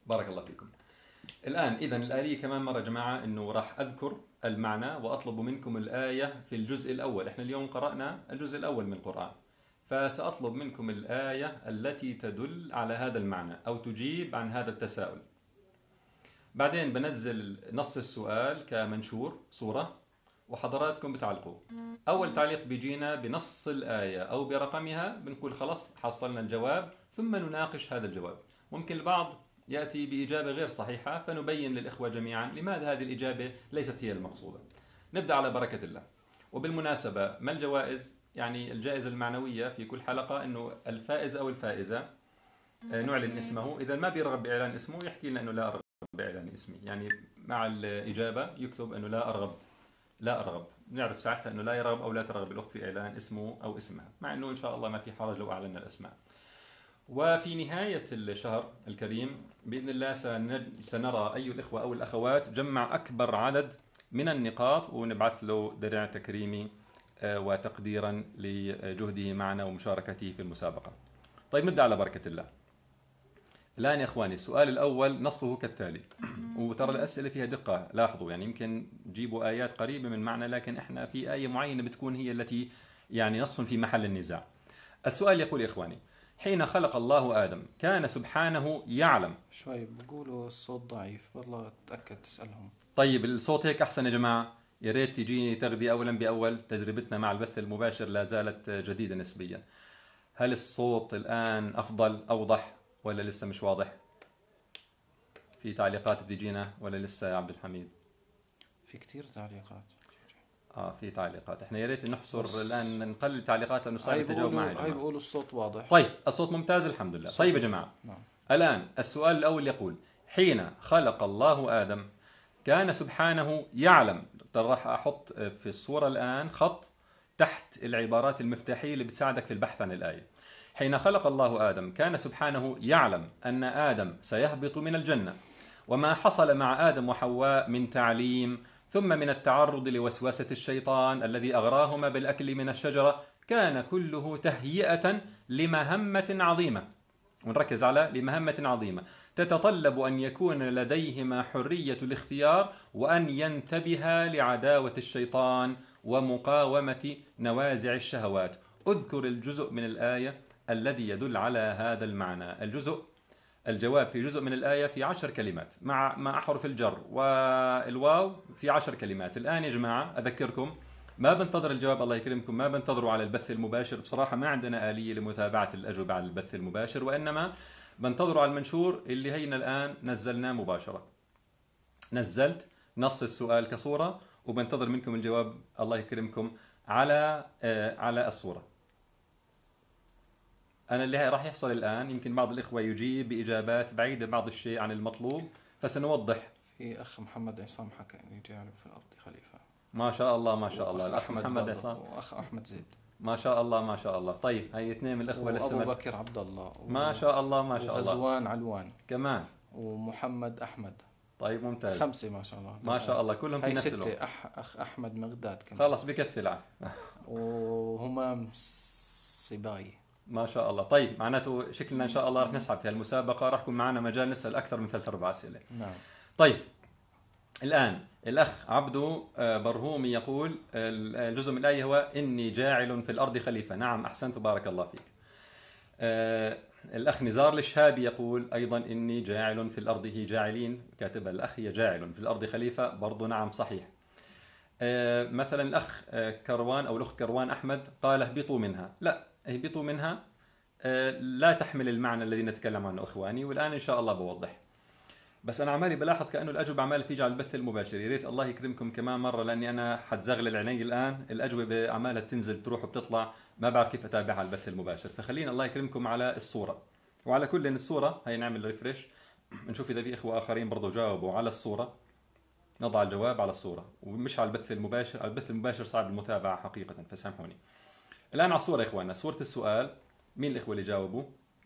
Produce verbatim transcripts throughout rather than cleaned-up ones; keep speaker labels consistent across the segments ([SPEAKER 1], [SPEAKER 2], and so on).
[SPEAKER 1] بارك الله فيكم. الآن إذن الآلية كمان مرة جماعة أنه راح أذكر المعنى وأطلب منكم الآية في الجزء الأول. إحنا اليوم قرأنا الجزء الأول من القرآن، فسأطلب منكم الآية التي تدل على هذا المعنى أو تجيب عن هذا التساؤل. بعدين بنزل نص السؤال كمنشور صورة وحضراتكم بتعلقوا. أول تعليق بيجينا بنص الآية أو برقمها بنقول خلاص حصلنا الجواب، ثم نناقش هذا الجواب. ممكن البعض يأتي بإجابة غير صحيحة فنبين للإخوة جميعا لماذا هذه الإجابة ليست هي المقصودة. نبدأ على بركة الله. وبالمناسبة ما الجوائز؟ يعني الجائزة المعنوية في كل حلقة أنه الفائز أو الفائزة نعلن اسمه، إذا ما بيرغب بإعلان اسمه يحكي لنا أنه لا أرغب بإعلان اسمي، يعني مع الإجابة يكتب أنه لا أرغب لا أرغب، نعرف ساعتها أنه لا يرغب أو لا ترغب الأخت في إعلان اسمه أو اسمها، مع أنه إن شاء الله ما في حرج لو أعلنا الأسماء. وفي نهاية الشهر الكريم بإذن الله سنرى أي الإخوة أو الأخوات جمع أكبر عدد من النقاط ونبعث له درع تكريمي وتقديرا لجهده معنا ومشاركته في المسابقة. طيب نبدأ على بركة الله. الآن يا إخواني السؤال الأول نصه كالتالي، وترى الأسئلة فيها دقة، لاحظوا يعني يمكن تجيبوا آيات قريبة من معنى، لكن إحنا في آية معينة بتكون هي التي يعني نص في محل النزاع. السؤال يقول يا إخواني: حين خلق الله آدم كان سبحانه يعلم.
[SPEAKER 2] شوي بقولوا الصوت ضعيف، والله تأكد تسألهم.
[SPEAKER 1] طيب الصوت هيك أحسن يا جماعة، يا ريت تجيني تغذية أولا بأول. تجربتنا مع البث المباشر لا زالت جديدة نسبيا. هل الصوت الآن أفضل أوضح ولا لسه مش واضح؟ في تعليقات بتجينا ولا لسه يا عبد الحميد؟
[SPEAKER 2] في كتير تعليقات.
[SPEAKER 1] اه في تعليقات، احنا يا ريت نحصر الان نقلل التعليقات لانه صعب
[SPEAKER 2] هاي
[SPEAKER 1] التجاوب معها.
[SPEAKER 2] بيقولوا هاي بيقولوا الصوت واضح.
[SPEAKER 1] طيب الصوت ممتاز الحمد لله. طيب يا جماعه
[SPEAKER 2] نعم.
[SPEAKER 1] الان السؤال الاول يقول: حين خلق الله آدم كان سبحانه يعلم. راح احط في الصوره الان خط تحت العبارات المفتاحيه اللي بتساعدك في البحث عن الايه. حين خلق الله آدم كان سبحانه يعلم أن آدم سيهبط من الجنة، وما حصل مع آدم وحواء من تعليم ثم من التعرض لوسوسة الشيطان الذي أغراهما بالأكل من الشجرة كان كله تهيئة لمهمة عظيمة. ونركز على لمهمة عظيمة تتطلب أن يكون لديهما حرية الاختيار وأن ينتبها لعداوة الشيطان ومقاومة نوازع الشهوات. أذكر الجزء من الآية الذي يدل على هذا المعنى. الجزء الجواب في جزء من الآية في عشر كلمات مع مع أحرف الجر والواو في عشر كلمات. الآن يا جماعة أذكركم ما بنتظر الجواب، الله يكرمكم ما بنتظروا على البث المباشر، بصراحة ما عندنا آلية لمتابعة الأجوبة على البث المباشر، وإنما بنتظروا على المنشور اللي هينا الآن نزلناه مباشرة. نزلت نص السؤال كصورة وبنتظر منكم الجواب الله يكرمكم على آه على الصورة. أنا اللي راح يحصل الآن يمكن بعض الإخوة يجيب بإجابات بعيدة بعض الشيء عن المطلوب، فسنوضح.
[SPEAKER 2] في أخ محمد عصام حكى أن يجعله في الأرض خليفة.
[SPEAKER 1] ما شاء الله ما شاء الله. الأخ محمد عصام
[SPEAKER 2] وأخ أحمد زيد
[SPEAKER 1] ما شاء الله ما شاء الله. طيب هي اثنين من الأخوة لسه
[SPEAKER 2] أبو بكر عبد الله و...
[SPEAKER 1] ما شاء الله ما شاء الله.
[SPEAKER 2] وغزوان علوان
[SPEAKER 1] كمان
[SPEAKER 2] ومحمد أحمد.
[SPEAKER 1] طيب ممتاز.
[SPEAKER 2] خمسة ما شاء الله
[SPEAKER 1] ما شاء الله كلهم في نفس الوقت.
[SPEAKER 2] ستة. أح... أخ أحمد مغداد كمان.
[SPEAKER 1] خلص بكفي العافية.
[SPEAKER 2] وهمام سباي
[SPEAKER 1] ما شاء الله. طيب معناته شكلنا إن شاء الله رح نسحب في المسابقة، رح يكون معنا مجال نسأل أكثر من ثلاث أربع أسئلة.
[SPEAKER 2] نعم.
[SPEAKER 1] طيب الآن الأخ عبدو برهومي يقول الجزء من الآية هو إني جاعل في الأرض خليفة. نعم أحسنت بارك الله فيك. الأخ نزار الشهابي يقول أيضا إني جاعل في الأرض، هي جاعلين كاتبها الأخ، هي جاعل في الأرض خليفة برضو. نعم صحيح. مثلا الأخ كروان أو الأخت كروان أحمد قال اهبطوا منها. لا، اهبطوا منها لا تحمل المعنى الذي نتكلم عنه إخواني، والآن إن شاء الله بوضح. بس أنا عمالي بلاحظ كأنه الأجوبة عمالة تيجي على البث المباشر، يا ريت الله يكرمكم كمان مرة لأني أنا حتزغلل عيني الآن، الأجوبة عمالة تنزل تروح وبتطلع ما بعرف كيف أتابعها على البث المباشر، فخلينا الله يكرمكم على الصورة. وعلى كل الصورة هي نعمل ريفرش نشوف إذا في إخوة آخرين برضو جاوبوا على الصورة، نضع الجواب على الصورة ومش على البث المباشر. على البث المباشر صعب المتابعة حقيقة فسامحوني. الآن على الصورة يا إخواننا، صورة السؤال مين الإخوة اللي جاوبوا؟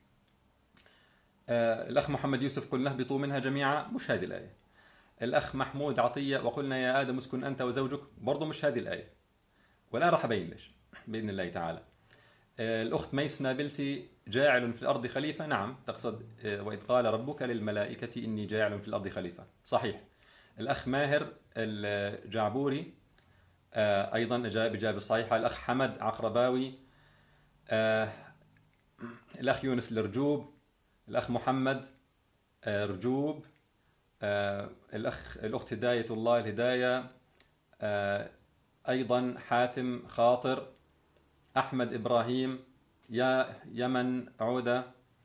[SPEAKER 1] آه الأخ محمد يوسف قلنا اهبطوا منها جميعا، مش هذه الآية. الأخ محمود عطية وقلنا يا آدم اسكن أنت وزوجك، برضو مش هذه الآية، والآن راح أبين ليش بإذن الله تعالى. آه الأخت ميس نابلسي جاعل في الأرض خليفة؟ نعم، تقصد وإذ قال ربك للملائكة إني جاعل في الأرض خليفة، صحيح. الأخ ماهر الجعبوري أيضا أجاب إجابة صحيحة. الأخ حمد عقرباوي، الأخ يونس الرجوب، الأخ محمد رجوب، الأخ الأخت هداية الله الهداية، أيضا حاتم خاطر، أحمد إبراهيم، يا يمن عودة،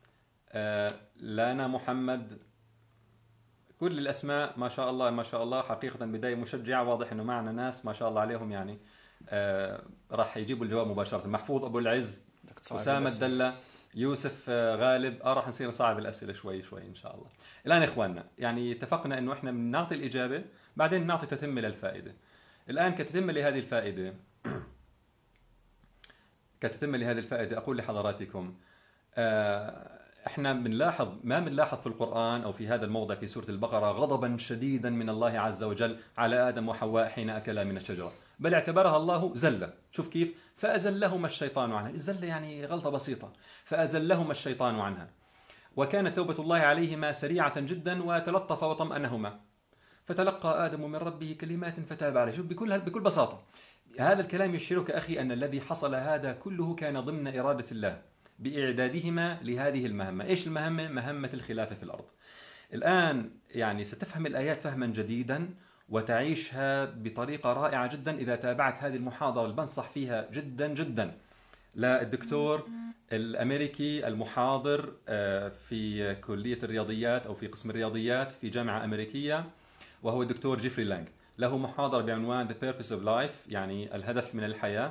[SPEAKER 1] لانا محمد. كل الأسماء ما شاء الله ما شاء الله، حقيقة بداية مشجعة. واضح أنه معنا ناس ما شاء الله عليهم يعني راح يجيبوا الجواب مباشرة. محفوظ أبو العز، أسامة الدلة، يوسف غالب. اه راح نصير نصعب الأسئلة شوي شوي إن شاء الله. الآن إخواننا يعني اتفقنا أنه إحنا بنعطي الإجابة بعدين نعطي تتمة للفائدة. الآن كتتمة لهذه الفائدة كتتمة لهذه الفائدة أقول لحضراتكم احنا بنلاحظ ما بنلاحظ في القرآن أو في هذا الموضع في سورة البقرة غضبا شديدا من الله عز وجل على آدم وحواء حين أكلا من الشجرة، بل اعتبرها الله زلة. شوف كيف، فأزلهما الشيطان عنها. الزلة يعني غلطة بسيطة، فأزلهما الشيطان عنها وكانت توبة الله عليهما سريعة جدا وتلطف وطمأنهما فتلقى آدم من ربه كلمات فتاب عليه. شوف بكل بكل بساطة هذا الكلام يشيرك أخي أن الذي حصل هذا كله كان ضمن إرادة الله بإعدادهما لهذه المهمة. إيش المهمة؟ مهمة الخلافة في الأرض. الآن يعني ستفهم الآيات فهما جديدا وتعيشها بطريقة رائعة جدا إذا تابعت هذه المحاضرة اللي بنصح فيها جدا جدا للدكتور الأمريكي المحاضر في كلية الرياضيات أو في قسم الرياضيات في جامعة أمريكية، وهو الدكتور جيفري لانغ. له محاضرة بعنوان The Purpose of Life، يعني الهدف من الحياة.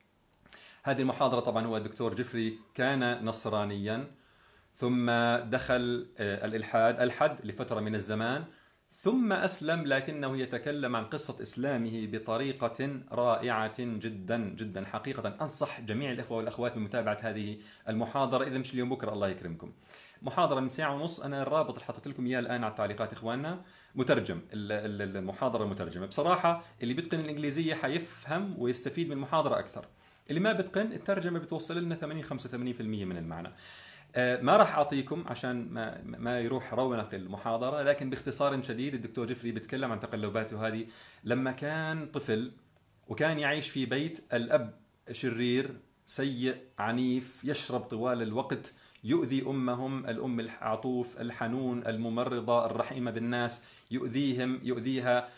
[SPEAKER 1] هذه المحاضرة طبعا هو الدكتور جيفري كان نصرانيا ثم دخل الإلحاد ألحد لفترة من الزمان ثم أسلم، لكنه يتكلم عن قصة إسلامه بطريقة رائعة جدا جدا. حقيقة أنصح جميع الإخوة والأخوات بمتابعة هذه المحاضرة، إذا مش اليوم بكرة الله يكرمكم. محاضرة من ساعة ونص، أنا الرابط اللي حطيت لكم إياه الآن على التعليقات إخواننا مترجم، المحاضرة مترجمة. بصراحة اللي بيتقن الإنجليزية حيفهم ويستفيد من المحاضرة أكثر، اللي ما بتقن الترجمة بتوصل لنا ثمانين خمسة وثمانين بالمئة من المعنى. ما راح أعطيكم عشان ما, ما يروح رونق المحاضرة، لكن باختصار شديد الدكتور جيفري بيتكلم عن تقلباته هذه لما كان طفل وكان يعيش في بيت الأب شرير سيء عنيف يشرب طوال الوقت، يؤذي أمهم، الأم العطوف الحنون الممرضة الرحيمة بالناس، يؤذيهم يؤذيها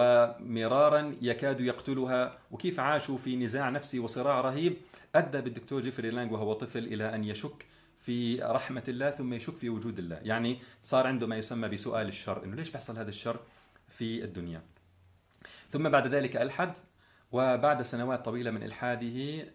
[SPEAKER 1] ومرارا يكاد يقتلها، وكيف عاشوا في نزاع نفسي وصراع رهيب أدى بالدكتور جيفري لانغ وهو طفل إلى أن يشك في رحمة الله ثم يشك في وجود الله. يعني صار عنده ما يسمى بسؤال الشر، إنه ليش بيحصل هذا الشر في الدنيا. ثم بعد ذلك ألحد، وبعد سنوات طويلة من إلحاده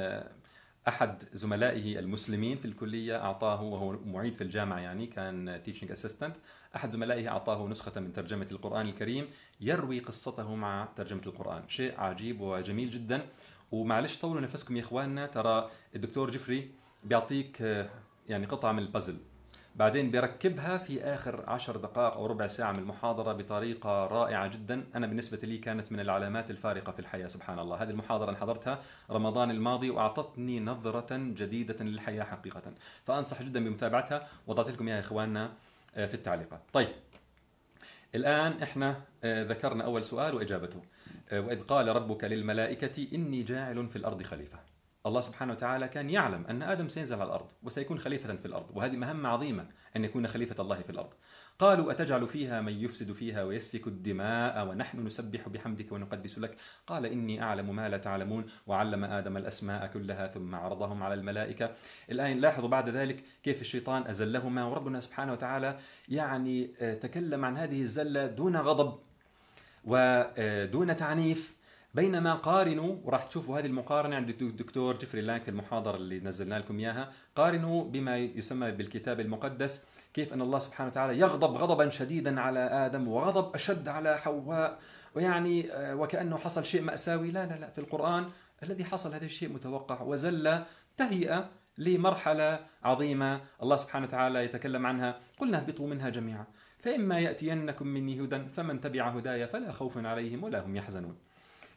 [SPEAKER 1] أحد زملائه المسلمين في الكلية أعطاه، وهو معيد في الجامعة يعني كان teaching assistant، أحد زملائه أعطاه نسخة من ترجمة القرآن الكريم يروي قصته مع ترجمة القرآن. شيء عجيب وجميل جدا. ومعلش طولوا نفسكم يا إخواننا، ترى الدكتور جيفري بيعطيك يعني قطعة من البازل بعدين بيركبها في آخر عشر دقائق أو ربع ساعة من المحاضرة بطريقة رائعة جدا. أنا بالنسبة لي كانت من العلامات الفارقة في الحياة سبحان الله. هذه المحاضرة أنا حضرتها رمضان الماضي وأعطتني نظرة جديدة للحياة حقيقة، فأنصح جدا بمتابعتها وضعت لكم إياها إخواننا في التعليقات. طيب الآن إحنا ذكرنا أول سؤال وإجابته. وإذ قال ربك للملائكة إني جاعل في الأرض خليفة. الله سبحانه وتعالى كان يعلم أن آدم سينزل على الأرض وسيكون خليفة في الأرض، وهذه مهمة عظيمة أن يكون خليفة الله في الأرض. قالوا أتجعل فيها من يفسد فيها ويسفك الدماء ونحن نسبح بحمدك ونقدس لك قال إني أعلم ما لا تعلمون وعلم آدم الأسماء كلها ثم عرضهم على الملائكة. الآن لاحظوا بعد ذلك كيف الشيطان أزلهما، وربنا سبحانه وتعالى يعني تكلم عن هذه الزلة دون غضب ودون تعنيف. بينما قارنوا، وراح تشوفوا هذه المقارنة عند الدكتور جيفري لانغ في المحاضرة اللي نزلنا لكم إياها، قارنوا بما يسمى بالكتاب المقدس كيف أن الله سبحانه وتعالى يغضب غضبا شديدا على آدم وغضب أشد على حواء، ويعني وكأنه حصل شيء مأساوي. لا لا لا، في القرآن الذي حصل هذا الشيء متوقع وزل تهيئة لمرحلة عظيمة الله سبحانه وتعالى يتكلم عنها. قلنا اهبطوا منها جميعا فإما يأتينكم مني هدى فمن تبع هدايا فلا خوف عليهم ولا هم يحزنون.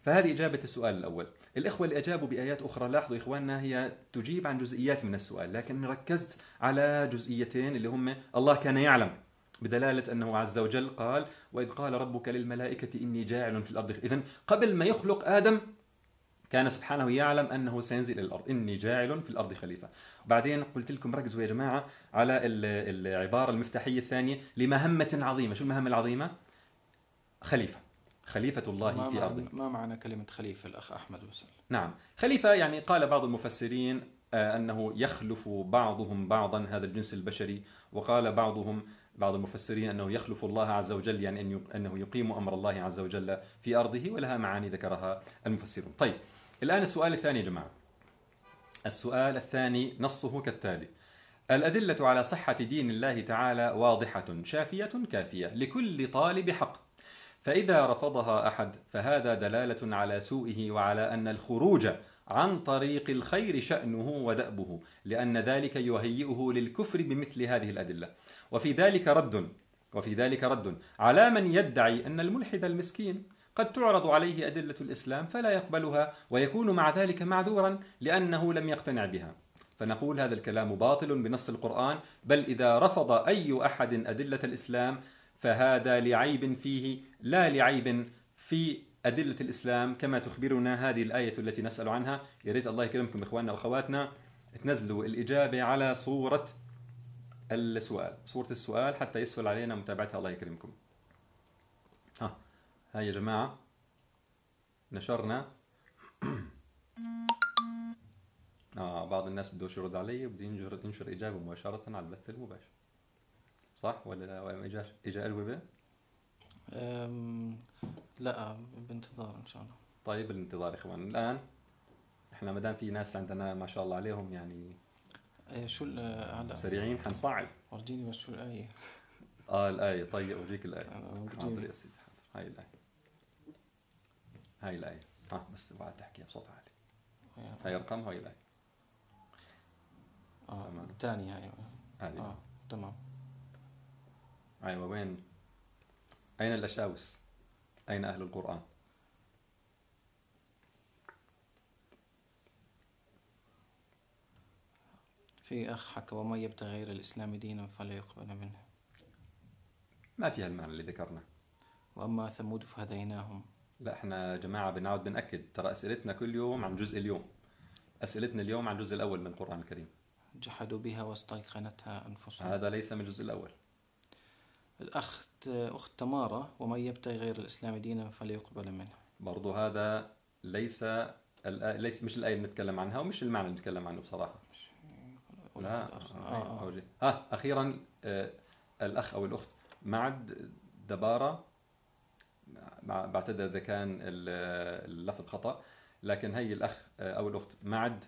[SPEAKER 1] فهذه إجابة السؤال الأول. الإخوة اللي أجابوا بآيات أخرى لاحظوا إخواننا هي تجيب عن جزئيات من السؤال، لكن ركزت على جزئيتين اللي هم الله كان يعلم، بدلالة أنه عز وجل قال وإذ قال ربك للملائكة إني جاعل في الأرض. إذن قبل ما يخلق آدم كان سبحانه يعلم أنه سينزل إلى الأرض، إني جاعل في الأرض خليفة. بعدين قلت لكم ركزوا يا جماعة على العبارة المفتاحية الثانية لمهمة عظيمة. شو المهمة العظيمة؟ خليفة، خليفة الله في أرضه.
[SPEAKER 2] ما معنى كلمة خليفة الأخ أحمد وسل؟
[SPEAKER 1] نعم، خليفة يعني قال بعض المفسرين أنه يخلف بعضهم بعضا، هذا الجنس البشري، وقال بعضهم بعض المفسرين أنه يخلف الله عز وجل، يعني أنه يقيم أمر الله عز وجل في أرضه، ولها معاني ذكرها المفسرون. طيب الآن السؤال الثاني يا جماعة. السؤال الثاني نصه كالتالي: الأدلة على صحة دين الله تعالى واضحة شافية كافية لكل طالب حق، فإذا رفضها أحد فهذا دلالة على سوءه وعلى أن الخروج عن طريق الخير شأنه ودأبه، لأن ذلك يهيئه للكفر بمثل هذه الأدلة. وفي ذلك رد وفي ذلك رد على من يدعي أن الملحد المسكين قد تعرض عليه أدلة الإسلام فلا يقبلها ويكون مع ذلك معذورا لأنه لم يقتنع بها. فنقول هذا الكلام باطل بنص القرآن، بل إذا رفض أي أحد أدلة الإسلام فهذا لعيب فيه لا لعيب في أدلة الإسلام، كما تخبرنا هذه الآية التي نسأل عنها. يا ريت الله يكرمكم إخواننا وأخواتنا تنزلوا الإجابة على صورة السؤال، صورة السؤال حتى يسهل علينا متابعتها، الله يكرمكم. ها هاي يا جماعة نشرنا. آه بعض الناس بده يرد علي وبده ينشر ينشر إجابة مباشرة على البث المباشر، صح ولا لا؟ ولا إجا إجا أجوبة؟
[SPEAKER 2] لا، بانتظار إن شاء الله.
[SPEAKER 1] طيب بالانتظار إخوان. الآن إحنا مدام في ناس عندنا ما شاء الله عليهم يعني
[SPEAKER 2] إيه شو على
[SPEAKER 1] سريعين حنصعب.
[SPEAKER 2] ورجيني بس شو الآية.
[SPEAKER 1] آه الآية. طيب أوريك الآية.
[SPEAKER 2] حاضر
[SPEAKER 1] يا سيدي حاضر. هاي الآية هاي الآية ها بس بعد تحكيها بصوت عالي. هاي رقمها هاي الآية.
[SPEAKER 2] آه تمام. الثانية هاي.
[SPEAKER 1] هذه.
[SPEAKER 2] آه تمام.
[SPEAKER 1] أيوة. وين؟ أين الأشاوس؟ أين أهل القرآن؟
[SPEAKER 2] في أخ حكى ومن يبتغي غير الإسلام دينا فلا يقبل منه.
[SPEAKER 1] ما فيها المعنى اللي ذكرنا.
[SPEAKER 2] وأما ثمود فهديناهم.
[SPEAKER 1] لا احنا جماعة بنعود بنأكد، ترى أسئلتنا كل يوم عن جزء اليوم. أسئلتنا اليوم عن الجزء الأول من القرآن الكريم.
[SPEAKER 2] جحدوا بها واستيقنتها أنفسهم.
[SPEAKER 1] هذا ليس من الجزء الأول.
[SPEAKER 2] الأخت أخت تمارة ومن يبتغي غير الإسلام دينا فلا يقبل منه.
[SPEAKER 1] برضو هذا ليس ليس مش الآية اللي نتكلم عنها ومش المعنى اللي نتكلم عنه بصراحة. لا آه آه. آه أخيرا آه الأخ أو الأخت معد دبارة، بعتذر إذا كان اللفظ خطأ، لكن هي الأخ أو الأخت معد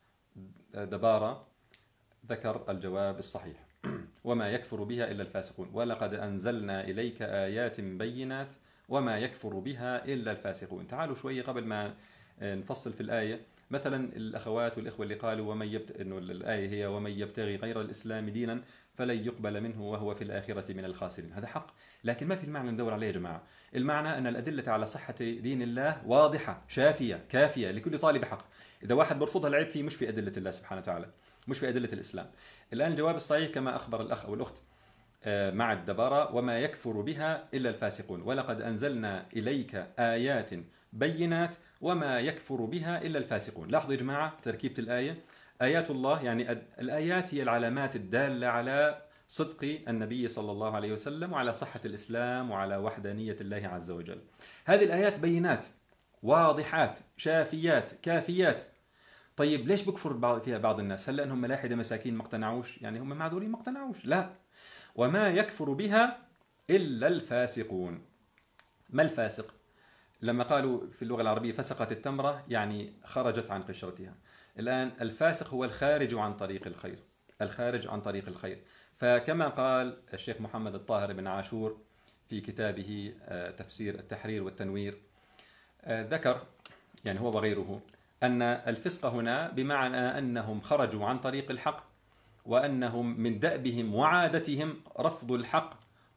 [SPEAKER 1] دبارة ذكر الجواب الصحيح. وما يكفر بها إلا الفاسقون ولقد أنزلنا إليك آيات بينات وما يكفر بها إلا الفاسقون. تعالوا شوي قبل ما نفصل في الآية، مثلا الأخوات والإخوة اللي قالوا ومن يبت... إنه الآية هي ومن يبتغي غير الإسلام دينا فلن يقبل منه وهو في الآخرة من الخاسرين. هذا حق، لكن ما في المعنى ندور عليه يا جماعة. المعنى أن الأدلة على صحة دين الله واضحة شافية كافية لكل طالب حق. إذا واحد برفضها العيب فيه مش في أدلة الله سبحانه وتعالى، مش في أدلة الإسلام. الآن الجواب الصحيح كما أخبر الأخ أو الأخت مع الدبارة وما يكفر بها إلا الفاسقون ولقد أنزلنا إليك آيات بينات وما يكفر بها إلا الفاسقون. لاحظوا يا جماعة تركيبة الآية. آيات الله يعني الآيات هي العلامات الدالة على صدق النبي صلى الله عليه وسلم وعلى صحة الإسلام وعلى وحدانية الله عز وجل. هذه الآيات بينات واضحات شافيات كافيات. طيب ليش بكفر فيها بعض الناس؟ هل لأنهم ملاحدة مساكين ما اقتنعوش؟ يعني هم معذورين ما اقتنعوش؟ لا، وما يكفر بها إلا الفاسقون. ما الفاسق؟ لما قالوا في اللغة العربية فسقت التمرة يعني خرجت عن قشرتها. الآن الفاسق هو الخارج عن طريق الخير، الخارج عن طريق الخير. فكما قال الشيخ محمد الطاهر بن عاشور في كتابه تفسير التحرير والتنوير، ذكر يعني هو وغيره أن الفسق هنا بمعنى أنهم خرجوا عن طريق الحق وأنهم من دأبهم وعادتهم رفض الحق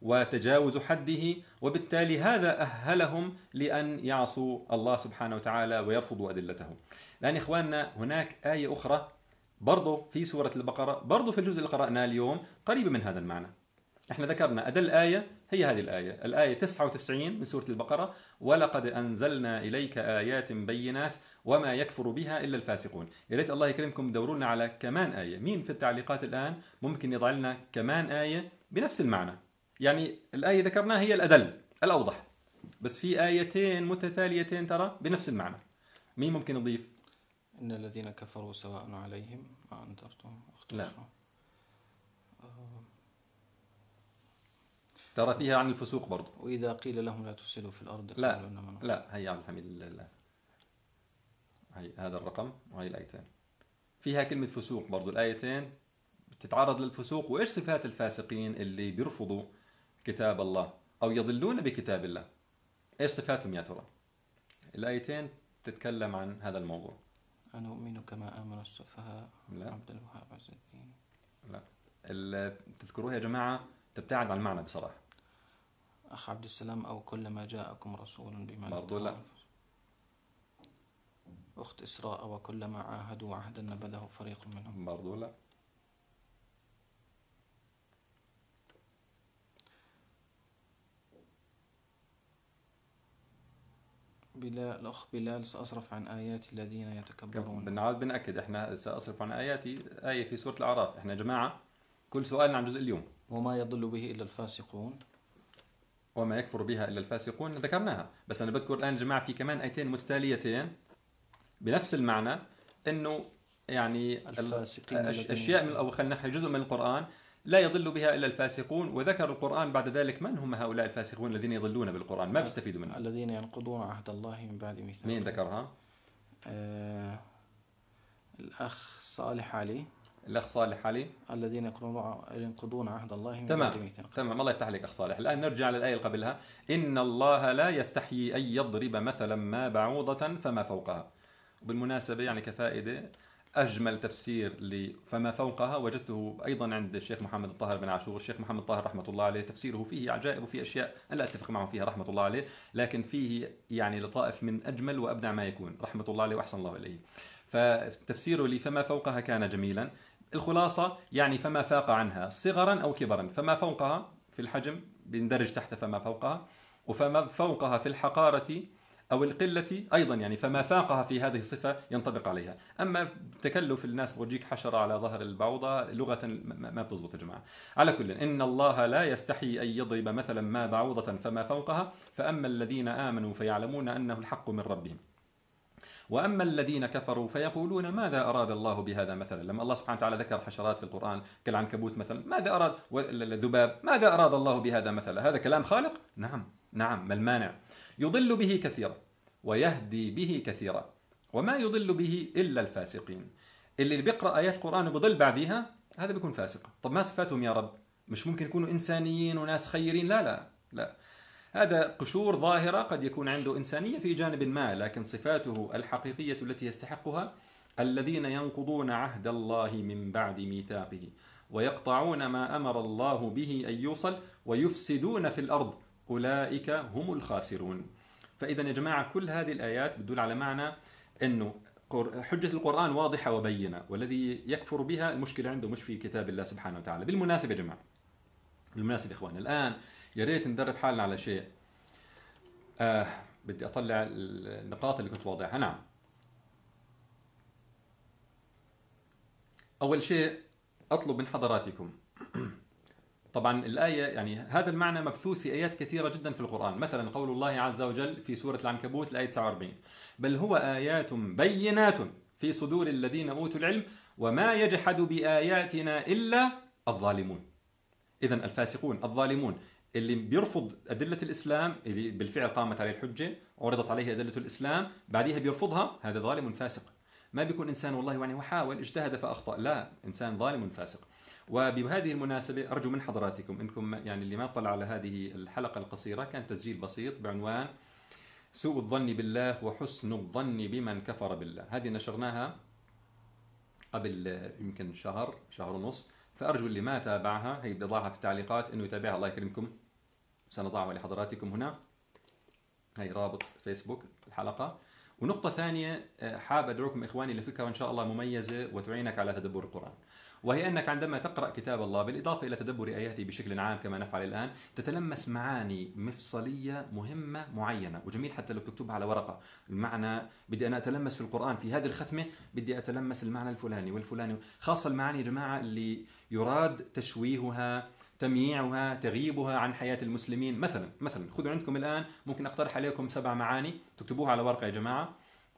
[SPEAKER 1] وتجاوز حده، وبالتالي هذا أهلهم لأن يعصوا الله سبحانه وتعالى ويرفضوا أدلته. لأن إخواننا هناك آية أخرى برضو في سورة البقرة، برضو في الجزء اللي قرأناه اليوم، قريبة من هذا المعنى. احنا ذكرنا أدل آية هي هذه الآية، الآية تسعة وتسعين من سورة البقرة: ولقد أنزلنا إليك آيات بينات وما يكفر بها إلا الفاسقون. يا ريت الله يكرمكم دوروا لنا على كمان آية. مين في التعليقات الآن ممكن يضع لنا كمان آية بنفس المعنى؟ يعني الآية ذكرناها هي الأدل الأوضح، بس في آيتين متتاليتين ترى بنفس المعنى. مين ممكن يضيف؟
[SPEAKER 2] إن الذين كفروا سواء عليهم أنذرتهم
[SPEAKER 1] لا، ترى فيها عن الفسوق برضو.
[SPEAKER 2] وإذا قيل لهم لا تفسدوا في الأرض
[SPEAKER 1] لا
[SPEAKER 2] قالوا إنما نفسد.
[SPEAKER 1] لا، هي عبد الحميد الله، هي هذا الرقم وهي الآيتين فيها كلمة فسوق برضو. الآيتين بتتعرض للفسوق. وإيش صفات الفاسقين اللي بيرفضوا كتاب الله أو يضلون بكتاب الله؟ إيش صفاتهم يا ترى؟ الآيتين تتكلم عن هذا الموضوع.
[SPEAKER 2] أنا أؤمن كما آمن السفهاء.
[SPEAKER 1] لا.
[SPEAKER 2] عبد الوهاب عز الدين.
[SPEAKER 1] لا، اللي تذكروها يا جماعة تبتعد عن المعنى بصراحة.
[SPEAKER 2] أخ عبد السلام: أو كلما جاءكم رسول بما
[SPEAKER 1] برضو لا.
[SPEAKER 2] أخت إسراء: وكلما عاهدوا عهدا نبذه فريق منهم.
[SPEAKER 1] برضو لا.
[SPEAKER 2] بلال الأخ بلال: سأصرف عن آيات الذين يتكبرون.
[SPEAKER 1] بنعاد بنأكد احنا سأصرف عن آياتي، آية في سورة الأعراف. احنا يا جماعة كل سؤالنا عن جزء اليوم.
[SPEAKER 2] وما يضل به إلا الفاسقون.
[SPEAKER 1] وما يكفر بها إلا الفاسقون ذكرناها، بس أنا بذكر الآن يا جماعة في كمان آيتين متتاليتين بنفس المعنى، إنه يعني
[SPEAKER 2] الفاسقين
[SPEAKER 1] أشياء من أو خلينا نحكي جزء من القرآن لا يضل بها إلا الفاسقون، وذكر القرآن بعد ذلك من هم هؤلاء الفاسقون الذين يضلون بالقرآن ما بيستفيدوا منه.
[SPEAKER 2] الذين ينقضون عهد الله من بعد ميثاقه.
[SPEAKER 1] مين ذكرها؟
[SPEAKER 2] آه الأخ صالح علي.
[SPEAKER 1] الأخ صالح علي.
[SPEAKER 2] الذين ينقضون عهد الله من
[SPEAKER 1] تمام.
[SPEAKER 2] بعد ميثاقه.
[SPEAKER 1] تمام، الله يفتح عليك أخ صالح. الآن نرجع للآية اللي قبلها: إن الله لا يستحيي أن يضرب مثلا ما بعوضة فما فوقها. وبالمناسبة يعني كفائدة، أجمل تفسير لفما فوقها وجدته أيضا عند الشيخ محمد الطاهر بن عاشور. الشيخ محمد الطاهر رحمة الله عليه تفسيره فيه عجائب وفيه أشياء أنا لا أتفق معه فيها رحمة الله عليه، لكن فيه يعني لطائف من أجمل وأبدع ما يكون رحمة الله عليه وأحسن الله إليه. فتفسيره لفما فوقها كان جميلا. الخلاصة يعني فما فاق عنها صغرا أو كبرا. فما فوقها في الحجم بيندرج تحت فما فوقها، وفما فوقها في الحقارة أو القلة أيضا، يعني فما فاقها في هذه الصفة ينطبق عليها. أما تكلف الناس بورجيك حشرة على ظهر البعوضة لغة ما بتزبط يا جماعة. على كل، إن الله لا يستحي أن يضرب مثلا ما بعوضة فما فوقها فأما الذين آمنوا فيعلمون أنه الحق من ربهم وأما الذين كفروا فيقولون ماذا أراد الله بهذا مثلا. لما الله سبحانه وتعالى ذكر حشرات في القرآن كالعنكبوت مثلا، ماذا أراد؟ الذباب، ماذا أراد الله بهذا مثلا؟ هذا كلام خالق؟ نعم نعم، ما المانع؟ يضل به كثيرا ويهدي به كثيرا وما يضل به إلا الفاسقين. اللي بيقرأ آيات القرآن وبضل بعديها هذا بيكون فاسق. طب ما صفاتهم يا رب؟ مش ممكن يكونوا إنسانيين وناس خيرين؟ لا لا لا، هذا قشور ظاهرة، قد يكون عنده إنسانية في جانب ما، لكن صفاته الحقيقية التي يستحقها: الذين ينقضون عهد الله من بعد ميثاقه ويقطعون ما أمر الله به أن يوصل ويفسدون في الأرض أولئك هم الخاسرون. فإذا يا جماعة كل هذه الآيات بتدل على معنى أنه حجة القرآن واضحة وبينة، والذي يكفر بها المشكلة عنده مش في كتاب الله سبحانه وتعالى. بالمناسبة يا جماعة، بالمناسبة يا إخوان، الآن يا ريت ندرب حالنا على شيء. آه بدي أطلع النقاط اللي كنت واضحها. نعم، أول شيء أطلب من حضراتكم طبعا الآية يعني هذا المعنى مبثوث في آيات كثيرة جدا في القرآن. مثلا قول الله عز وجل في سورة العنكبوت الآية تسعة وأربعين: بل هو آيات بينات في صدور الذين أوتوا العلم وما يجحد بآياتنا إلا الظالمون. إذن الفاسقون الظالمون اللي بيرفض أدلة الإسلام اللي بالفعل قامت عليه الحجة وعرضت عليه أدلة الإسلام بعدها بيرفضها، هذا ظالم فاسق. ما بيكون إنسان والله يعني وحاول اجتهد فأخطأ، لا، إنسان ظالم فاسق. وبهذه المناسبة أرجو من حضراتكم إنكم يعني اللي ما طلع على هذه الحلقة القصيرة، كان تسجيل بسيط بعنوان سوء الظن بالله وحسن الظن بمن كفر بالله. هذه نشرناها قبل يمكن شهر شهر ونص، فأرجو اللي ما تابعها هي بدي أضعها في التعليقات إنه يتابعها الله يكرمكم سنضعه لحضراتكم هنا، هي رابط فيسبوك الحلقة. ونقطة ثانية حاب أدعوكم إخواني لفكرة إن شاء الله مميزة وتعينك على تدبر القرآن، وهي أنك عندما تقرأ كتاب الله بالإضافة إلى تدبر آياته بشكل عام كما نفعل الآن، تتلمس معاني مفصلية مهمة معينة، وجميل حتى لو تكتبها على ورقة. المعنى بدي أنا أتلمس في القرآن في هذه الختمة، بدي أتلمس المعنى الفلاني والفلاني، خاصة المعاني يا جماعة اللي يراد تشويهها، تمييعها، تغييبها عن حياة المسلمين. مثلا مثلا خذوا عندكم الآن، ممكن أقترح عليكم سبع معاني تكتبوها على ورقة يا جماعة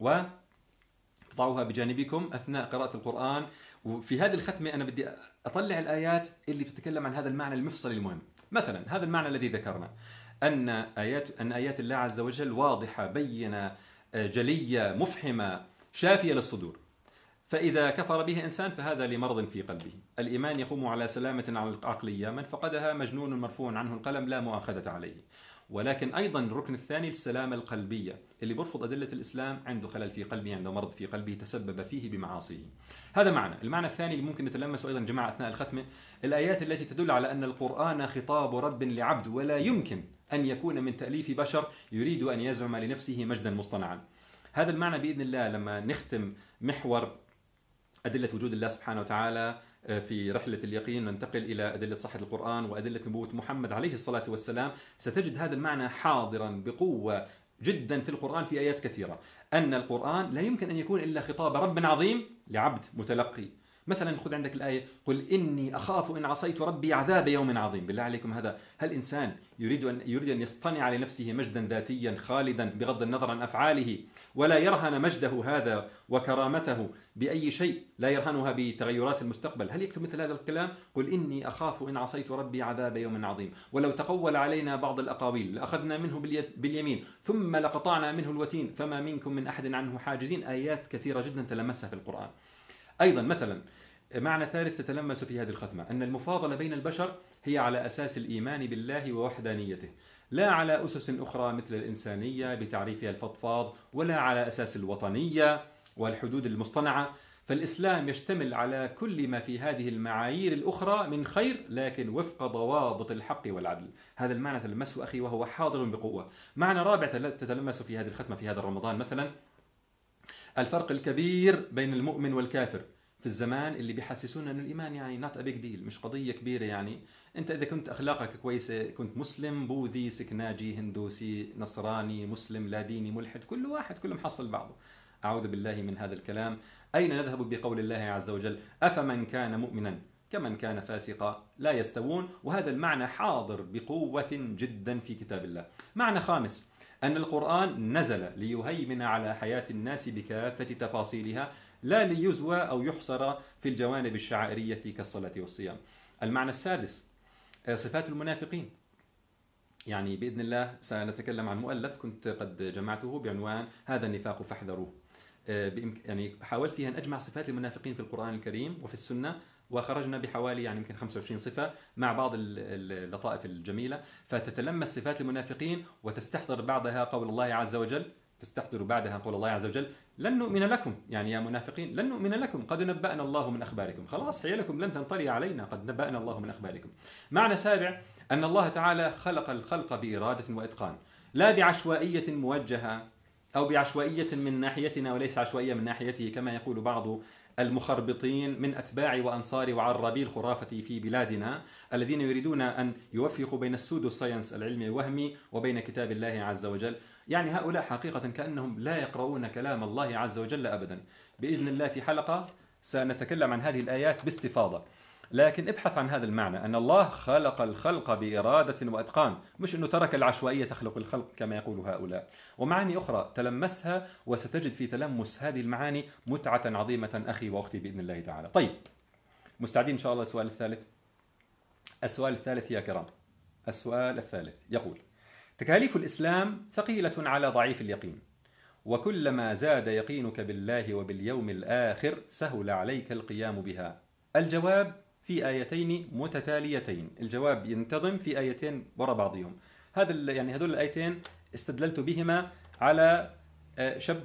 [SPEAKER 1] وتضعوها بجانبكم أثناء قراءة القرآن. وفي هذه الختمة أنا بدي أطلع الآيات اللي بتتكلم عن هذا المعنى المفصلي المهم. مثلا هذا المعنى الذي ذكرنا، أن آيات أن آيات الله عز وجل واضحة بينة جلية مفحمة شافية للصدور، فإذا كفر به إنسان فهذا لمرض في قلبه. الإيمان يقوم على سلامة على العقلية، من فقدها مجنون مرفوع عنه القلم لا مؤاخذة عليه. ولكن أيضا الركن الثاني السلامة القلبية، اللي برفض أدلة الإسلام عنده خلل في قلبه، عنده مرض في قلبه تسبب فيه بمعاصيه. هذا معنى. المعنى الثاني اللي ممكن نتلمسه أيضا جماعة أثناء الختمة، الآيات التي تدل على أن القرآن خطاب رب لعبد، ولا يمكن أن يكون من تأليف بشر يريد أن يزعم لنفسه مجدا مصطنعا. هذا المعنى بإذن الله لما نختم محور أدلة وجود الله سبحانه وتعالى في رحلة اليقين، ننتقل إلى أدلة صحة القرآن وأدلة نبوة محمد عليه الصلاة والسلام، ستجد هذا المعنى حاضرا بقوة جدا في القرآن في آيات كثيرة، أن القرآن لا يمكن أن يكون إلا خطاب رب عظيم لعبد متلقي. مثلا خذ عندك الآية قل إني أخاف إن عصيت ربي عذاب يوم عظيم. بالله عليكم، هذا هل إنسان يريد أن يريد أن يصطنع لنفسه مجدا ذاتيا خالدا بغض النظر عن أفعاله، ولا يرهن مجده هذا وكرامته بأي شيء، لا يرهنها بتغيرات المستقبل؟ هل يكتب مثل هذا الكلام؟ قل إني أخاف إن عصيت ربي عذاب يوم عظيم. ولو تقول علينا بعض الأقاويل لأخذنا منه باليمين ثم لقطعنا منه الوتين فما منكم من أحد عنه حاجزين. آيات كثيرة جدا تلمسها في القرآن. أيضا مثلا معنى ثالث تتلمس في هذه الختمة، أن المفاضلة بين البشر هي على أساس الإيمان بالله ووحدانيته، لا على أسس أخرى مثل الإنسانية بتعريفها الفضفاض، ولا على أساس الوطنية والحدود المصطنعة. فالإسلام يشتمل على كل ما في هذه المعايير الأخرى من خير، لكن وفق ضوابط الحق والعدل. هذا المعنى تلمسه أخي وهو حاضر بقوة. معنى رابع تتلمس في هذه الختمة في هذا رمضان مثلا، الفرق الكبير بين المؤمن والكافر في الزمان اللي بيحسسونا انه الايمان يعني not a big deal، مش قضيه كبيره. يعني انت اذا كنت اخلاقك كويسه، كنت مسلم بوذي سكناجي هندوسي نصراني مسلم لا ديني ملحد، كل واحد كله محصل بعضه. اعوذ بالله من هذا الكلام. اين نذهب بقول الله عز وجل افمن كان مؤمنا كمن كان فاسقا لا يستوون؟ وهذا المعنى حاضر بقوه جدا في كتاب الله. معنى خامس، أن القرآن نزل ليهيمن على حياة الناس بكافة تفاصيلها، لا ليزوى أو يحصر في الجوانب الشعائرية كالصلاة والصيام. المعنى السادس صفات المنافقين. يعني بإذن الله سنتكلم عن مؤلف كنت قد جمعته بعنوان هذا النفاق فاحذروه. يعني حاولت فيها أن أجمع صفات المنافقين في القرآن الكريم وفي السنة، وخرجنا بحوالي يعني يمكن خمسة وعشرين صفة مع بعض اللطائف الجميلة. فتتلمس صفات المنافقين وتستحضر بعدها قول الله عز وجل، تستحضر بعدها قول الله عز وجل لن نؤمن لكم، يعني يا منافقين لن نؤمن لكم قد نبأنا الله من أخباركم. خلاص حيلكم لن تنطلي علينا، قد نبأنا الله من أخباركم. معنى سابع، أن الله تعالى خلق الخلق بإرادة وإتقان، لا بعشوائية موجهة أو بعشوائية من ناحيتنا وليس عشوائية من ناحيته كما يقول بعض المخربطين من أتباع وأنصار وعرابي الخرافة في بلادنا، الذين يريدون أن يوفقوا بين السودو ساينس العلمي الوهمي وبين كتاب الله عز وجل. يعني هؤلاء حقيقة كأنهم لا يقرؤون كلام الله عز وجل أبدا. بإذن الله في حلقة سنتكلم عن هذه الآيات باستفاضة، لكن ابحث عن هذا المعنى، أن الله خلق الخلق بإرادة وإتقان، مش أنه ترك العشوائية تخلق الخلق كما يقول هؤلاء. ومعاني أخرى تلمسها وستجد في تلمس هذه المعاني متعة عظيمة أخي وأختي بإذن الله تعالى. طيب مستعدين إن شاء الله السؤال الثالث؟ السؤال الثالث يا كرام، السؤال الثالث يقول: تكاليف الإسلام ثقيلة على ضعيف اليقين، وكلما زاد يقينك بالله وباليوم الآخر سهل عليك القيام بها. الجواب في آيتين متتاليتين، الجواب ينتظم في آيتين وراء بعضهم. هذا يعني هذول الآيتين استدللت بهما على شاب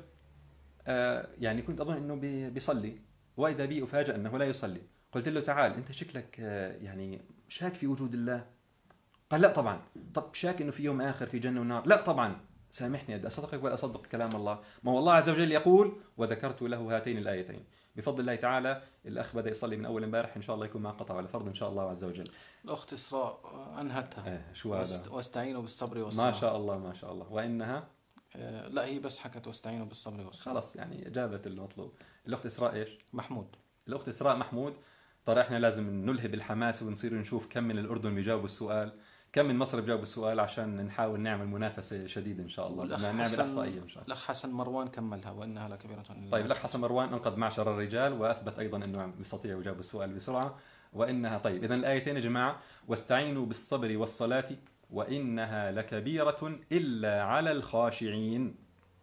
[SPEAKER 1] يعني كنت أظن أنه بيصلي، وإذا بي أفاجأ أنه لا يصلي. قلت له تعال أنت شكلك يعني شاك في وجود الله، قال لا طبعا. طب شاك انه في يوم اخر، في جنه ونار؟ لا طبعا. سامحني، بدي اصدقك ولا اصدق كلام الله؟ ما هو الله عز وجل يقول: وذكرت له هاتين الايتين. بفضل الله تعالى الاخ بدا يصلي من اول امبارح، ان شاء الله يكون ما قطع على فرض ان شاء الله عز وجل.
[SPEAKER 2] الاخت اسراء انهتها.
[SPEAKER 1] آه شو هذا؟
[SPEAKER 2] واست... واستعينوا بالصبر والصلاه.
[SPEAKER 1] ما شاء الله ما شاء الله. وانها
[SPEAKER 2] آه لا، هي بس حكت واستعينوا بالصبر والصلاه.
[SPEAKER 1] خلص يعني جابت المطلوب. الاخت اسراء ايش؟
[SPEAKER 2] محمود.
[SPEAKER 1] الاخت اسراء محمود. ترى احنا لازم نلهب الحماس ونصير نشوف كم من الاردن بيجاوبوا السؤال، كم من مصر بيجاوبوا السؤال، عشان نحاول نعمل منافسه شديده ان شاء الله.
[SPEAKER 2] والأخ
[SPEAKER 1] بدنا نعمل
[SPEAKER 2] حسن-
[SPEAKER 1] احصائيه ان شاء الله.
[SPEAKER 2] الاخ حسن مروان كملها وانها لكبيره إلا
[SPEAKER 1] طيب الاخ حسن مروان انقذ معشر الرجال واثبت ايضا انه يستطيع يجاوب السؤال بسرعه. وانها طيب اذا الايتين يا جماعه: واستعينوا بالصبر والصلاه وانها لكبيره الا على الخاشعين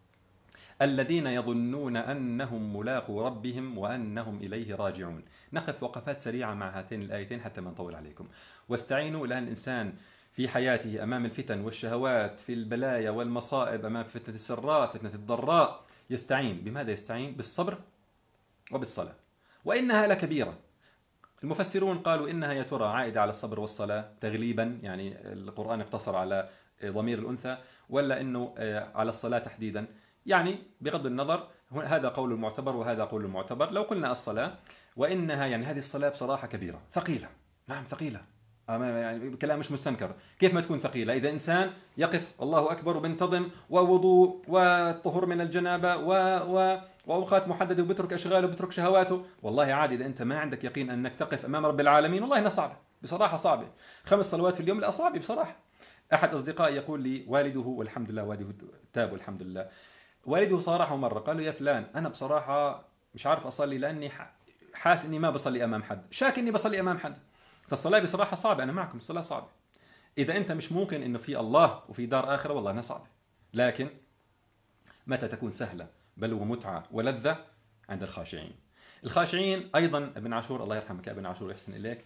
[SPEAKER 1] الذين يظنون انهم ملاقو ربهم وانهم اليه راجعون. نقف وقفات سريعه مع هاتين الايتين حتى ما نطول عليكم. واستعينوا، لان الانسان في حياته امام الفتن والشهوات، في البلايا والمصائب، امام فتنه السراء فتنه الضراء، يستعين. بماذا يستعين؟ بالصبر وبالصلاه. وانها لكبيره. المفسرون قالوا انها يا ترى عائده على الصبر والصلاه تغليبا، يعني القران اقتصر على ضمير الانثى، ولا انه على الصلاه تحديدا؟ يعني بغض النظر هذا قول المعتبر وهذا قول المعتبر. لو قلنا الصلاه وانها، يعني هذه الصلاه بصراحه كبيره ثقيله. نعم ثقيله، يعني كلام مش مستنكر. كيف ما تكون ثقيله؟ اذا انسان يقف الله اكبر وبنتظم ووضوء والطهور من الجنابه و و واوقات محدده وبترك اشغاله وبترك شهواته، والله عادي. اذا انت ما عندك يقين انك تقف امام رب العالمين، والله انها صعبه بصراحه، صعبه. خمس صلوات في اليوم لا صعبه بصراحه. احد اصدقائي يقول لي والده، والحمد لله والده تاب والحمد لله، والده صارحه مره قال له: يا فلان انا بصراحه مش عارف اصلي لاني حاس اني ما بصلي امام حد، شاك اني بصلي امام حد. فالصلاه بصراحه صعبه، انا معكم الصلاه صعبه. اذا انت مش موقن انه في الله وفي دار اخره، والله انها صعبه. لكن متى تكون سهله بل ومتعه ولذه؟ عند الخاشعين. الخاشعين ايضا ابن عاشور الله يرحمك يا ابن عاشور يحسن اليك،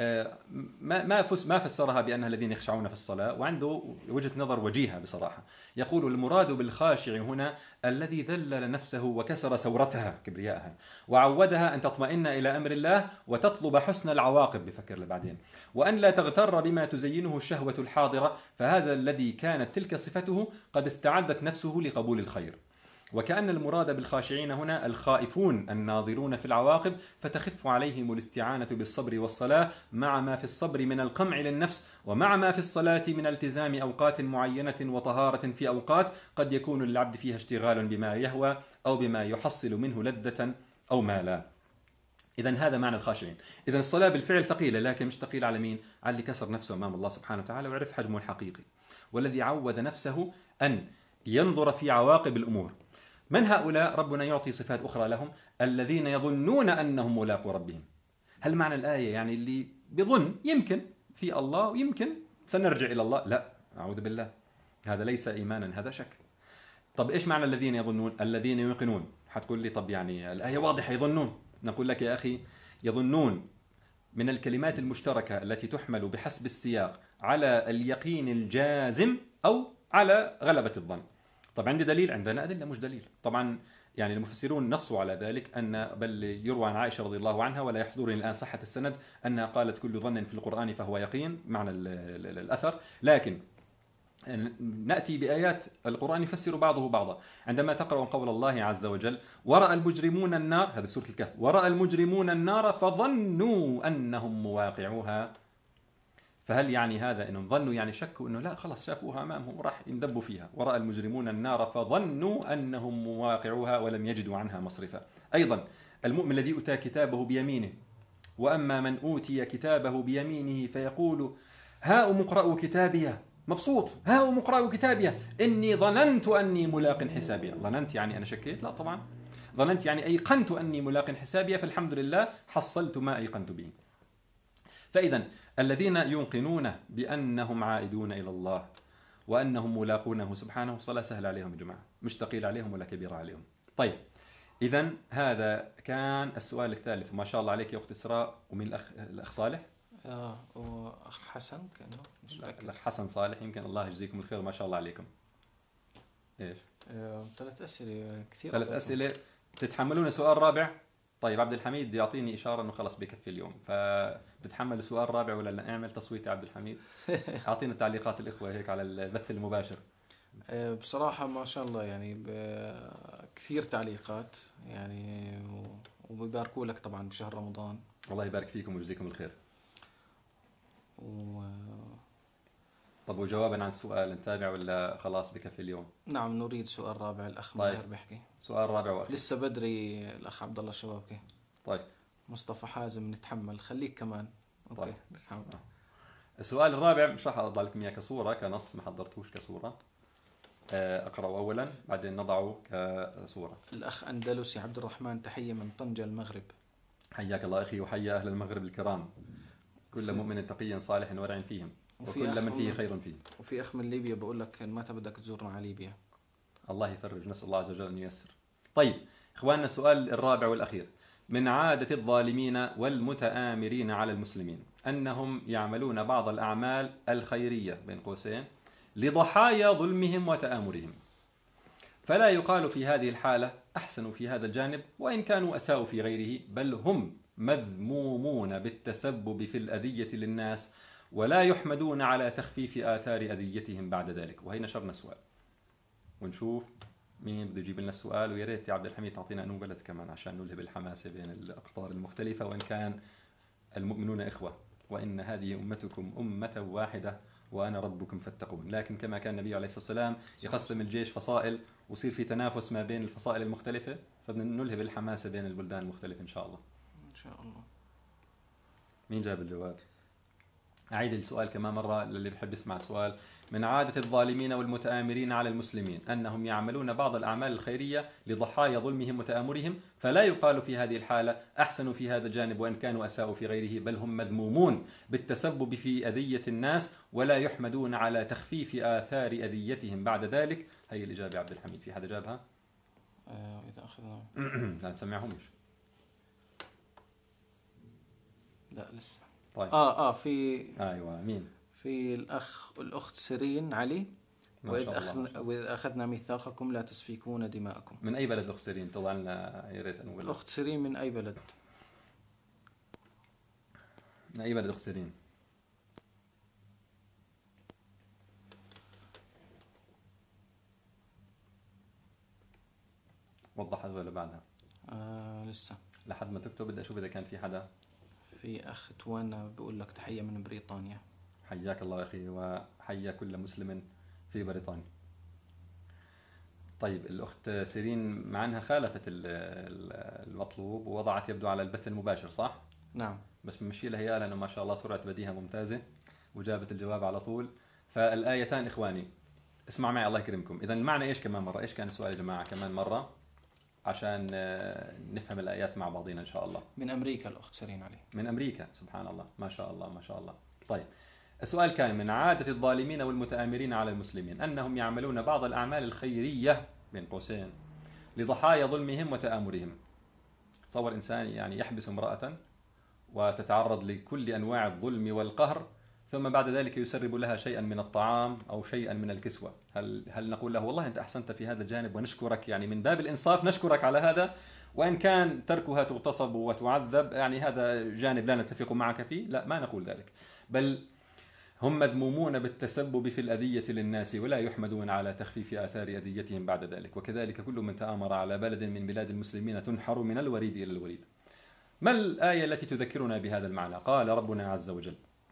[SPEAKER 1] ما ما ما فسرها بانها الذين يخشعون في الصلاه، وعنده وجهه نظر وجيهه بصراحه. يقول: المراد بالخاشع هنا الذي ذلل نفسه وكسر سورتها كبريائها وعودها ان تطمئن الى امر الله وتطلب حسن العواقب، بفكر بعدين، وان لا تغتر بما تزينه الشهوه الحاضره، فهذا الذي كانت تلك صفته قد استعدت نفسه لقبول الخير. وكأن المراد بالخاشعين هنا الخائفون الناظرون في العواقب، فتخف عليهم الاستعانة بالصبر والصلاة مع ما في الصبر من القمع للنفس، ومع ما في الصلاة من التزام أوقات معينة وطهارة في أوقات قد يكون للعبد فيها اشتغال بما يهوى أو بما يحصل منه لذة أو ما لا. إذن هذا معنى الخاشعين. إذن الصلاة بالفعل ثقيلة، لكن مش ثقيلة على مين؟ على اللي كسر نفسه أمام الله سبحانه وتعالى ويعرف حجمه الحقيقي، والذي عود نفسه أن ينظر في عواقب الأمور. من هؤلاء؟ ربنا يعطي صفات أخرى لهم: الذين يظنون أنهم ملاقو ربهم. هل معنى الآية يعني اللي بظن يمكن في الله ويمكن سنرجع إلى الله؟ لا، أعوذ بالله، هذا ليس إيمانا، هذا شك. طب إيش معنى الذين يظنون؟ الذين يوقنون. حتقول لي طب يعني الآية واضحة يظنون. نقول لك يا أخي، يظنون من الكلمات المشتركة التي تحمل بحسب السياق على اليقين الجازم أو على غلبة الظن. طب عندي دليل؟ عندنا أدلة مش دليل. طبعا يعني المفسرون نصوا على ذلك، أن بل يروى عن عائشة رضي الله عنها، ولا يحضرني الآن صحة السند، أنها قالت: كل ظن في القرآن فهو يقين، معنى الأثر. لكن نأتي بآيات القرآن يفسر بعضه بعضا. عندما تقرأ قول الله عز وجل: ورأى المجرمون النار، هذا سورة الكهف، ورأى المجرمون النار فظنوا أنهم مواقعوها. فهل يعني هذا انهم ظنوا يعني شكوا انه لا خلاص شافوها امامهم وراح يندبوا فيها؟ ورأى المجرمون النار فظنوا انهم مواقعوها ولم يجدوا عنها مصرفا. ايضا المؤمن الذي اوتى كتابه بيمينه، واما من اوتي كتابه بيمينه فيقول: هاؤم اقرأوا كتابيه، مبسوط، هاؤم اقرأوا كتابيه اني ظننت اني ملاق حسابيه. ظننت يعني انا شكيت؟ لا طبعا، ظننت يعني ايقنت اني ملاق حسابيه، فالحمد لله حصلت ما ايقنت به. فإذا الذين يوقنون بأنهم عائدون إلى الله وأنهم ملاقونه سبحانه، الصلاة سهلة عليهم يا جماعة، مش ثقيلة عليهم ولا كبيرة عليهم. طيب إذا هذا كان السؤال الثالث. ما شاء الله عليك يا أخت إسراء. ومن الأخ الأخ صالح؟
[SPEAKER 2] آه وأخ حسن كأنه مش متأكد.
[SPEAKER 1] الأخ حسن صالح يمكن. الله يجزيكم الخير، ما شاء الله عليكم. إيش؟
[SPEAKER 2] آه ثلاث أسئلة كثير.
[SPEAKER 1] ثلاث أسئلة. تتحملون سؤال رابع؟ طيب عبد الحميد يعطيني اشاره انه خلص بكفي اليوم، فبتحمل السؤال الرابع ولا لا؟ اعمل تصويت يا عبد الحميد. اعطينا تعليقات الاخوه هيك على البث المباشر.
[SPEAKER 2] آه، بصراحة ما شاء الله يعني ب- كثير تعليقات يعني، و- وبيباركوا لك طبعا بشهر رمضان.
[SPEAKER 1] الله يبارك فيكم ويجزيكم الخير.
[SPEAKER 2] و...
[SPEAKER 1] طب وجوابا عن السؤال نتابع ولا خلاص بكفي اليوم؟
[SPEAKER 2] نعم نريد سؤال رابع. الأخ
[SPEAKER 1] طيب.
[SPEAKER 2] ماهر بيحكي.
[SPEAKER 1] سؤال رابع واخير.
[SPEAKER 2] لسه بدري. الأخ عبد الله الشبابكي.
[SPEAKER 1] طيب.
[SPEAKER 2] مصطفى حازم نتحمل، خليك كمان. أوكي.
[SPEAKER 1] طيب.
[SPEAKER 2] نتحمل.
[SPEAKER 1] السؤال الرابع مش راح اضع لكم اياه كصوره، كنص ما حضرتوش كصوره. اقراه اولا بعدين نضعه كصوره.
[SPEAKER 2] الأخ أندلسي عبد الرحمن، تحية من طنجة المغرب.
[SPEAKER 1] حياك الله اخي وحيا اهل المغرب الكرام. كل مؤمن تقي صالح ورع فيهم،
[SPEAKER 2] وفي
[SPEAKER 1] وكل
[SPEAKER 2] أخ
[SPEAKER 1] من فيه
[SPEAKER 2] من-
[SPEAKER 1] خير فيه.
[SPEAKER 2] وفي أخ من ليبيا بقول لك متى بدك تزورنا على ليبيا.
[SPEAKER 1] الله يفرج، نسأل الله عز وجل أن ييسر. طيب إخواننا، السؤال الرابع والأخير: من عادة الظالمين والمتآمرين على المسلمين أنهم يعملون بعض الأعمال الخيرية بين قوسين لضحايا ظلمهم وتآمرهم، فلا يقال في هذه الحالة أحسنوا في هذا الجانب وإن كانوا أساءوا في غيره، بل هم مذمومون بالتسبب في الأذية للناس ولا يحمدون على تخفيف آثار أذيتهم بعد ذلك. وهي نشرنا السؤال ونشوف مين بده يجيب لنا السؤال. ويا ريت يا عبد الحميد تعطينا انو بلد كمان عشان نلهب الحماسه بين الاقطار المختلفه، وان كان المؤمنون اخوه، وان هذه امتكم امه واحده وانا ربكم فاتقون. لكن كما كان النبي عليه الصلاه والسلام يقسم الجيش فصائل ويصير في تنافس ما بين الفصائل المختلفه، فبدنا نلهب الحماسه بين البلدان المختلفه ان شاء الله.
[SPEAKER 2] إن شاء الله.
[SPEAKER 1] مين جاب الجواب؟ أعيد السؤال كمان مرة للي بحب يسمع السؤال. من عادة الظالمين والمتآمرين على المسلمين أنهم يعملون بعض الأعمال الخيرية لضحايا ظلمهم وتآمرهم، فلا يقال في هذه الحالة أحسنوا في هذا الجانب وإن كانوا أساءوا في غيره، بل هم مذمومون بالتسبب في أذية الناس ولا يحمدون على تخفيف آثار أذيتهم بعد ذلك. هي الإجابة عبد الحميد. في حدا جابها؟
[SPEAKER 2] آه إذا أخذنا
[SPEAKER 1] لا نسمعهمش.
[SPEAKER 2] لا لسه.
[SPEAKER 1] طيب.
[SPEAKER 2] آه آه في
[SPEAKER 1] أيوة مين؟
[SPEAKER 2] في الأخ الأخت سيرين علي.
[SPEAKER 1] ما
[SPEAKER 2] وإذ
[SPEAKER 1] شاء الله.
[SPEAKER 2] أخذنا وإذ أخذنا ميثاقكم لا تسفكون دماءكم.
[SPEAKER 1] من أي بلد الأخت سيرين؟ طلع لنا يا ريت أنو بلد.
[SPEAKER 2] الأخت سيرين من أي بلد؟
[SPEAKER 1] من أي بلد الأخت سيرين؟ وضحت ولا بعدها؟
[SPEAKER 2] آه لسه.
[SPEAKER 1] لحد ما تكتب بدي أشوف إذا كان في حدا.
[SPEAKER 2] في أخ توانا بقول لك تحية من بريطانيا.
[SPEAKER 1] حياك الله أخي وحيا كل مسلم في بريطانيا. طيب الأخت سيرين مع أنها خالفت المطلوب ووضعت يبدو على البث المباشر صح؟
[SPEAKER 2] نعم.
[SPEAKER 1] بس بمشي لها إياه لأنه ما شاء الله سرعة بديهة ممتازة وجابت الجواب على طول. فالآيتان إخواني اسمع معي الله يكرمكم. إذا المعنى إيش كمان مرة؟ إيش كان السؤال يا جماعة كمان مرة عشان نفهم الآيات مع بعضنا إن شاء الله.
[SPEAKER 2] من أمريكا الأخت سيرين علي.
[SPEAKER 1] من أمريكا، سبحان الله ما شاء الله ما شاء الله. طيب السؤال كان: من عادة الظالمين والمتآمرين على المسلمين أنهم يعملون بعض الأعمال الخيرية بين قوسين لضحايا ظلمهم وتآمرهم. تصور إنسان يعني يحبس امرأة وتتعرض لكل أنواع الظلم والقهر، ثم بعد ذلك يسرب لها شيئا من الطعام أو شيئا من الكسوة. هل هل نقول له والله أنت أحسنت في هذا الجانب ونشكرك، يعني من باب الإنصاف نشكرك على هذا، وإن كان تركها تغتصب وتعذب يعني هذا جانب لا نتفق معك فيه؟ لا، ما نقول ذلك، بل هم مذمومون بالتسبب في الأذية للناس ولا يحمدون على تخفيف آثار أذيتهم بعد ذلك. وكذلك كل من تآمر على بلد من بلاد المسلمين تنحر من الوريد إلى الوريد. ما الآية التي تذكرنا بهذا المعنى؟ قال ربنا عز وجل: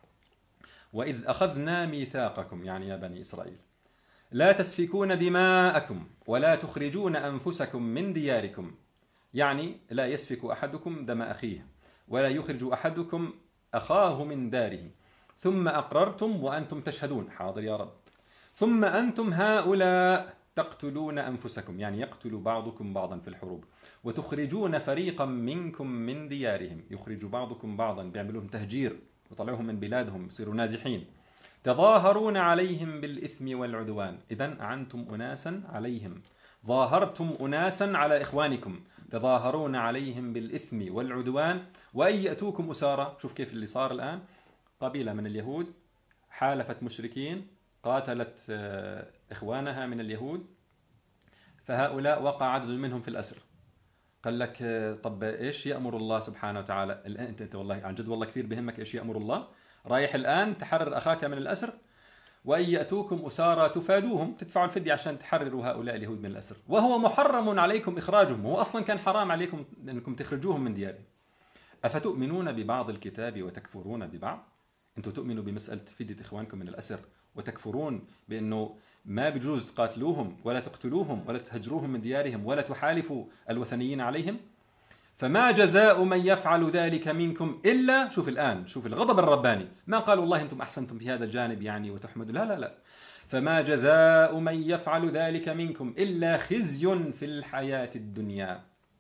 [SPEAKER 1] وإذ أخذنا ميثاقكم، يعني يا بني إسرائيل، لا تسفكون دماءكم ولا تخرجون أنفسكم من دياركم، يعني لا يسفك أحدكم دم أخيه ولا يخرج أحدكم أخاه من داره، ثم أقررتم وأنتم تشهدون، حاضر يا رب، ثم أنتم هؤلاء تقتلون أنفسكم، يعني يقتل بعضكم بعضا في الحروب، وتخرجون فريقا منكم من ديارهم، يخرج بعضكم بعضا، بيعملون تهجير وطلعوهم من بلادهم يصيروا نازحين، تظاهرون عليهم بالإثم والعدوان. إذن أعنتم أناسا عليهم، ظاهرتم أناسا على إخوانكم، تظاهرون عليهم بالإثم والعدوان، وأن يأتوكم أسارى. شوف كيف اللي صار الآن، قبيلة من اليهود حالفت مشركين قاتلت إخوانها من اليهود، فهؤلاء وقع عدد منهم في الأسر. قال لك طب ايش يأمر الله سبحانه وتعالى الآن؟ انت انت والله عن جد والله كثير بهمك ايش يأمر الله. رايح الآن تحرر أخاك من الأسر، وأن يأتوكم أسارى تفادوهم، تدفعوا الفدية عشان تحرروا هؤلاء اليهود من الأسر، وهو محرم عليكم إخراجهم، هو أصلا كان حرام عليكم أنكم تخرجوهم من ديارهم. أفتؤمنون ببعض الكتاب وتكفرون ببعض؟ أنتم تؤمنوا بمسألة فدية إخوانكم من الأسر وتكفرون بأنه ما بجوز تقاتلوهم ولا تقتلوهم ولا تهجروهم من ديارهم ولا تحالفوا الوثنيين عليهم. فما جزاء من يفعل ذلك منكم إلا، شوف الآن شوف الغضب الرباني، ما قالوا والله أنتم أحسنتم في هذا الجانب يعني وتحمدوا، لا لا لا، فما جزاء من يفعل ذلك منكم إلا خزي في الحياة الدنيا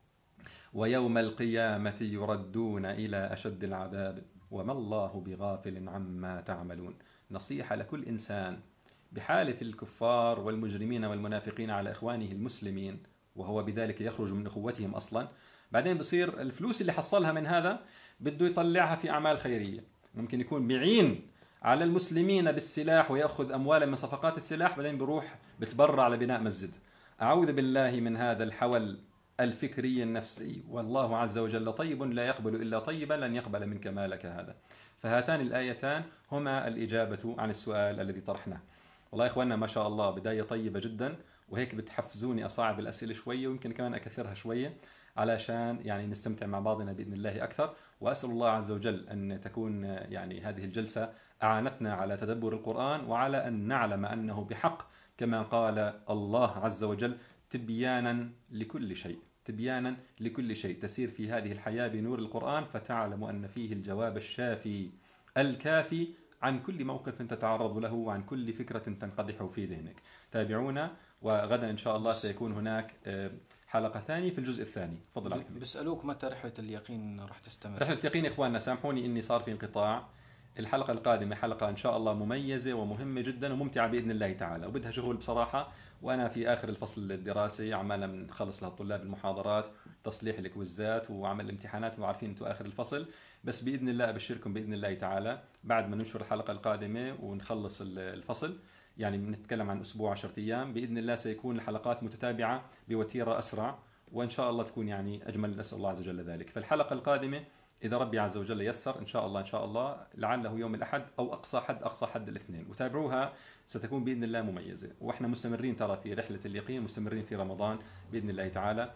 [SPEAKER 1] ويوم القيامة يردون إلى أشد العذاب وما الله بغافل عما تعملون. نصيحة لكل إنسان بحالف الكفار والمجرمين والمنافقين على إخوانه المسلمين وهو بذلك يخرج من أخوتهم أصلا، بعدين بصير الفلوس اللي حصلها من هذا بده يطلعها في أعمال خيرية، ممكن يكون بعين على المسلمين بالسلاح ويأخذ أموالا من صفقات السلاح، بعدين بروح بتبرع لبناء مسجد. أعوذ بالله من هذا الحول الفكري النفسي، والله عز وجل طيب لا يقبل إلا طيبا لن يقبل منك مالك هذا. فهاتان الآيتان هما الإجابة عن السؤال الذي طرحناه. والله يا إخواننا ما شاء الله بداية طيبة جدا، وهيك بتحفزوني أصعب الأسئلة شوية ويمكن كمان أكثرها شوية علشان يعني نستمتع مع بعضنا بإذن الله أكثر. وأسأل الله عز وجل أن تكون يعني هذه الجلسة أعانتنا على تدبر القرآن وعلى أن نعلم أنه بحق كما قال الله عز وجل تبيانا لكل شيء، تبيانا لكل شيء، تسير في هذه الحياة بنور القرآن فتعلم أن فيه الجواب الشافي الكافي عن كل موقف تتعرض له وعن كل فكرة تنقدح في ذهنك. تابعونا، وغدا إن شاء الله سيكون هناك حلقة ثانية في الجزء الثاني. تفضل عليكم.
[SPEAKER 2] بيسألوك متى رحلة اليقين راح تستمر؟
[SPEAKER 1] رحلة اليقين إخواننا سامحوني إني صار في انقطاع. الحلقة القادمة حلقة إن شاء الله مميزة ومهمة جدا وممتعة بإذن الله تعالى، وبدها شغل بصراحة، وأنا في آخر الفصل الدراسي عمالنا بنخلص لهالطلاب المحاضرات، تصليح الكويزات وعمل الامتحانات، وعارفين أنتم آخر الفصل، بس بإذن الله أبشركم بإذن الله تعالى بعد ما ننشر الحلقة القادمة ونخلص الفصل، يعني بنتكلم عن أسبوع عشرة أيام بإذن الله، سيكون الحلقات متتابعة بوتيرة أسرع، وإن شاء الله تكون يعني أجمل، نسأل الله عز وجل ذلك. فالحلقة القادمة إذا ربي عز وجل يسر إن شاء الله إن شاء الله لعله يوم الأحد أو أقصى حد أقصى حد الاثنين، وتابعوها ستكون بإذن الله مميزة. وإحنا مستمرين ترى في رحلة اليقين، مستمرين في رمضان بإذن الله تعالى،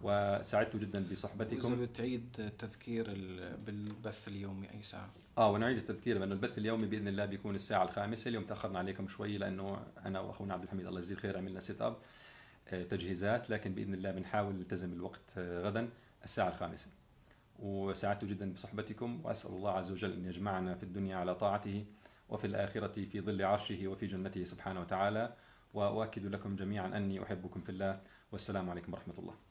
[SPEAKER 1] وسعدت جدا بصحبتكم.
[SPEAKER 2] إذا بتعيد التذكير بالبث اليومي أي ساعة؟
[SPEAKER 1] آه ونعيد التذكير بأنه البث اليومي بإذن الله بيكون الساعة الخامسة. اليوم تأخرنا عليكم شوي لأنه أنا وأخونا عبد الحميد الله يجزيه خير عملنا سيت أب تجهيزات، لكن بإذن الله بنحاول نلتزم الوقت غدا الساعة الخامسة. وسعدت جدا بصحبتكم، وأسأل الله عز وجل أن يجمعنا في الدنيا على طاعته وفي الآخرة في ظل عرشه وفي جنته سبحانه وتعالى. وأؤكد لكم جميعا أني أحبكم في الله، والسلام عليكم ورحمة الله.